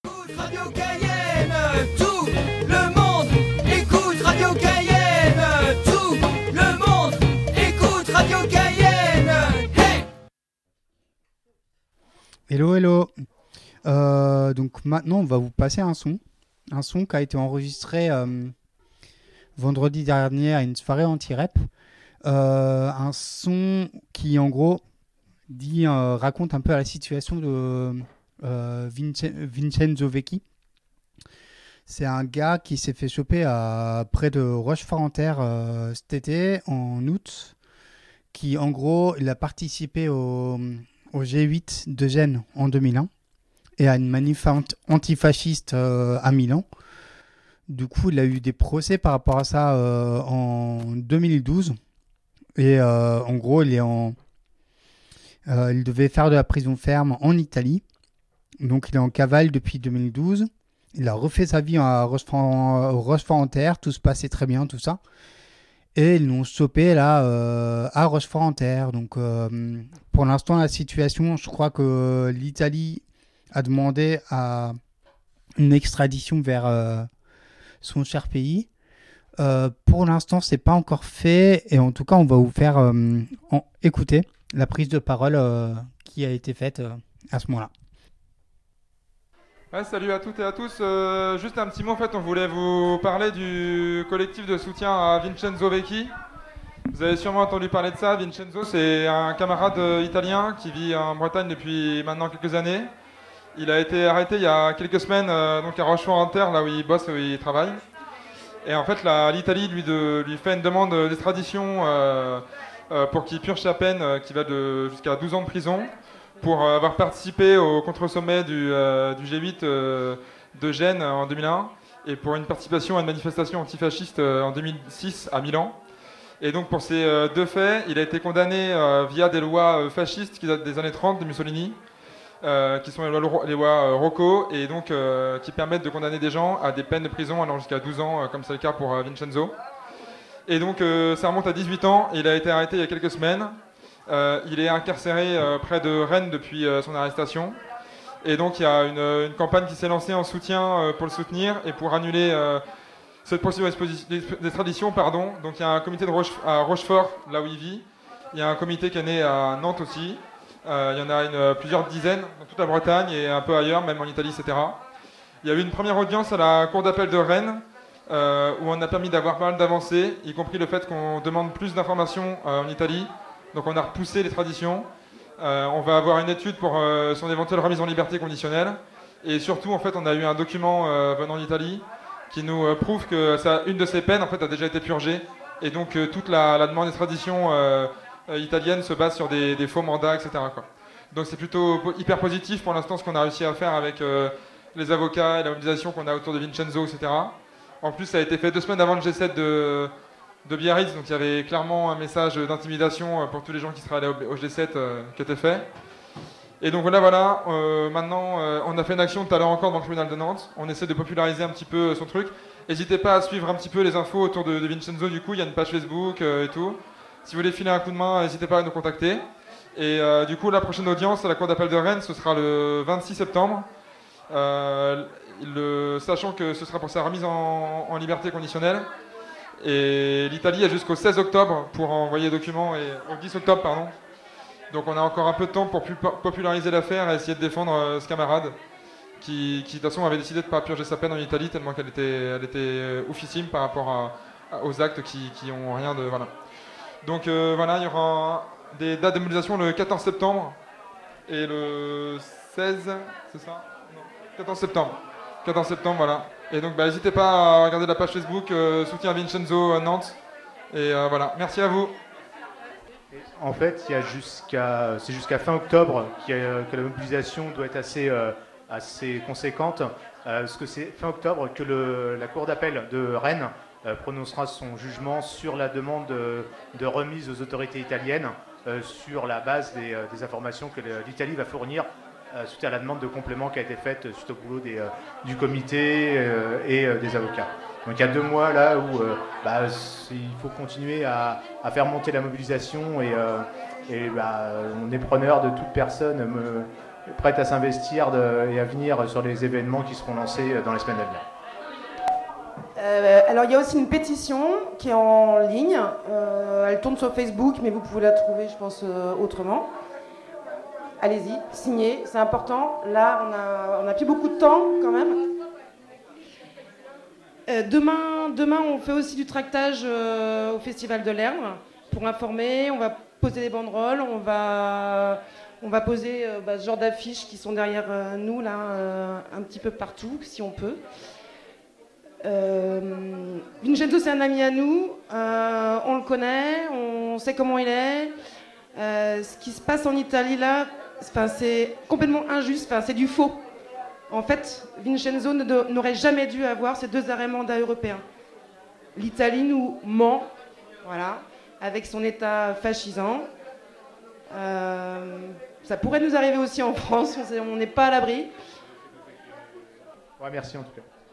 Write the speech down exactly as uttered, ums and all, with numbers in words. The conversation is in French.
Radio Cayenne, tout le monde écoute Radio Cayenne, tout le monde écoute Radio Cayenne. Hey! Hello, hello. Euh, donc maintenant, on va vous passer un son. Un son qui a été enregistré euh, vendredi dernier à une soirée anti-rap. Euh, un son qui, en gros, dit, euh, raconte un peu la situation de euh, Vince- Vincenzo Vecchi. C'est un gars qui s'est fait choper à près de Rochefort-en-Terre euh, cet été, en août, qui, en gros, il a participé au, au G huit de Gênes en deux mille un et à une manif ant- antifasciste euh, à Milan. Du coup, il a eu des procès par rapport à ça euh, en deux mille douze. Et euh, en gros, il est en, euh, il devait faire de la prison ferme en Italie. Donc, il est en cavale depuis deux mille douze. Il a refait sa vie à Rochefort- au Rochefort-en-Terre. Tout se passait très bien, tout ça. Et ils l'ont chopé là euh, à Rochefort-en-Terre. Donc, euh, pour l'instant, la situation, je crois que l'Italie a demandé à une extradition vers euh, son cher pays. Euh, pour l'instant, c'est pas encore fait. Et en tout cas, on va vous faire euh, en- écouter la prise de parole euh, qui a été faite euh, à ce moment-là. Ouais, salut à toutes et à tous. Euh, juste un petit mot, en fait, on voulait vous parler du collectif de soutien à Vincenzo Vecchi. Vous avez sûrement entendu parler de ça. Vincenzo, c'est un camarade euh, italien qui vit en Bretagne depuis maintenant quelques années. Il a été arrêté il y a quelques semaines euh, donc à Rochefort-en-Terre, là où il bosse, où il travaille. Et en fait, la- l'Italie lui, de- lui fait une demande d'extradition euh, euh, pour qu'il purge sa peine, euh, qui va de, jusqu'à douze ans de prison, pour euh, avoir participé au contre-sommet du, euh, du G huit euh, de Gênes en deux mille un, et pour une participation à une manifestation antifasciste euh, en deux mille six à Milan. Et donc pour ces euh, deux faits, il a été condamné euh, via des lois euh, fascistes qui datent des années trente de Mussolini, euh, qui sont les lois, les lois euh, Rocco, et donc euh, qui permettent de condamner des gens à des peines de prison allant jusqu'à douze ans, euh, comme c'est le cas pour euh, Vincenzo. Et donc euh, ça remonte à dix-huit ans, il a été arrêté il y a quelques semaines. Euh, il est incarcéré euh, près de Rennes depuis euh, son arrestation. Et donc il y a une, une campagne qui s'est lancée en soutien euh, pour le soutenir et pour annuler euh, cette procédure d'extradition. Pardon. Donc il y a un comité de Roche, à Rochefort, là où il vit. Il y a un comité qui est né à Nantes aussi. Euh, il y en a une, plusieurs dizaines dans toute la Bretagne et un peu ailleurs, même en Italie, et cetera. Il y a eu une première audience à la cour d'appel de Rennes, euh, où on a permis d'avoir pas mal d'avancées, y compris le fait qu'on demande plus d'informations euh, en Italie. Donc on a repoussé les traditions. Euh, on va avoir une étude pour euh, son éventuelle remise en liberté conditionnelle. Et surtout, en fait, on a eu un document euh, venant d'Italie qui nous euh, prouve que ça, une de ces peines en fait, a déjà été purgée. Et donc euh, toute la, la demande d'extradition euh, euh, italienne se base sur des, des faux mandats, et cetera, quoi. Donc c'est plutôt po- hyper positif pour l'instant ce qu'on a réussi à faire avec euh, les avocats et la mobilisation qu'on a autour de Vincenzo, et cetera. En plus, ça a été fait deux semaines avant le G sept de, de Biarritz, donc il y avait clairement un message d'intimidation pour tous les gens qui seraient allés au, au G sept euh, qui était fait. Et donc voilà, voilà. Euh, maintenant, euh, on a fait une action tout à l'heure encore dans le tribunal de Nantes. On essaie de populariser un petit peu son truc. N'hésitez pas à suivre un petit peu les infos autour de, de Vincenzo, du coup, il y a une page Facebook euh, et tout. Si vous voulez filer un coup de main, n'hésitez pas à nous contacter. Et euh, du coup, la prochaine audience à la cour d'appel de Rennes, ce sera le vingt-six septembre. Euh, le, sachant que ce sera pour sa remise en, en liberté conditionnelle. Et l'Italie a jusqu'au seize octobre pour envoyer documents, et au dix octobre, pardon. Donc on a encore un peu de temps pour pu- populariser l'affaire et essayer de défendre euh, ce camarade qui, qui de toute façon avait décidé de ne pas purger sa peine en Italie tellement qu'elle était, elle était euh, oufissime par rapport à, à- aux actes qui, qui ont rien de... Voilà. Donc euh, voilà, il y aura des dates de mobilisation le quatorze septembre et le seize, c'est ça? Non, quatorze septembre. quatorze septembre, voilà. Et donc bah, n'hésitez pas à regarder la page Facebook euh, Soutien Vincenzo euh, Nantes. Et euh, voilà, merci à vous. En fait, il y a jusqu'à, c'est jusqu'à fin octobre qu'il y a- que la mobilisation doit être assez, euh, assez conséquente, euh, parce que c'est fin octobre que le- la Cour d'appel de Rennes euh, prononcera son jugement sur la demande de, de remise aux autorités italiennes euh, sur la base des, euh, des informations que le- l'Italie va fournir euh, suite à la demande de complément qui a été faite suite au boulot des, euh, du comité euh, et euh, des avocats. Donc il y a deux mois là où euh, bah, il faut continuer à, à faire monter la mobilisation et, euh, et bah, on est preneur de toute personne me, prête à s'investir de- et à venir sur les événements qui seront lancés dans les semaines à venir. Euh, alors il y a aussi une pétition qui est en ligne. Euh, elle tourne sur Facebook, mais vous pouvez la trouver, je pense, euh, autrement. Allez-y, signez, c'est important. Là, on a, on a plus beaucoup de temps quand même. Euh, demain, demain, on fait aussi du tractage euh, au Festival de l'Erne pour informer. On va poser des banderoles, on va, on va poser euh, bah, ce genre d'affiches qui sont derrière euh, nous là, euh, un petit peu partout, si on peut. Euh, Vincenzo, c'est un ami à nous. Euh, on le connaît, on sait comment il est. Euh, ce qui se passe en Italie là, c'est complètement injuste. C'est du faux. En fait, Vincenzo n'aurait jamais dû avoir ces deux arrêts mandats européens. L'Italie nous ment, voilà, avec son État fascisant. Euh, ça pourrait nous arriver aussi en France, on n'est pas à l'abri. Ouais, merci en tout cas.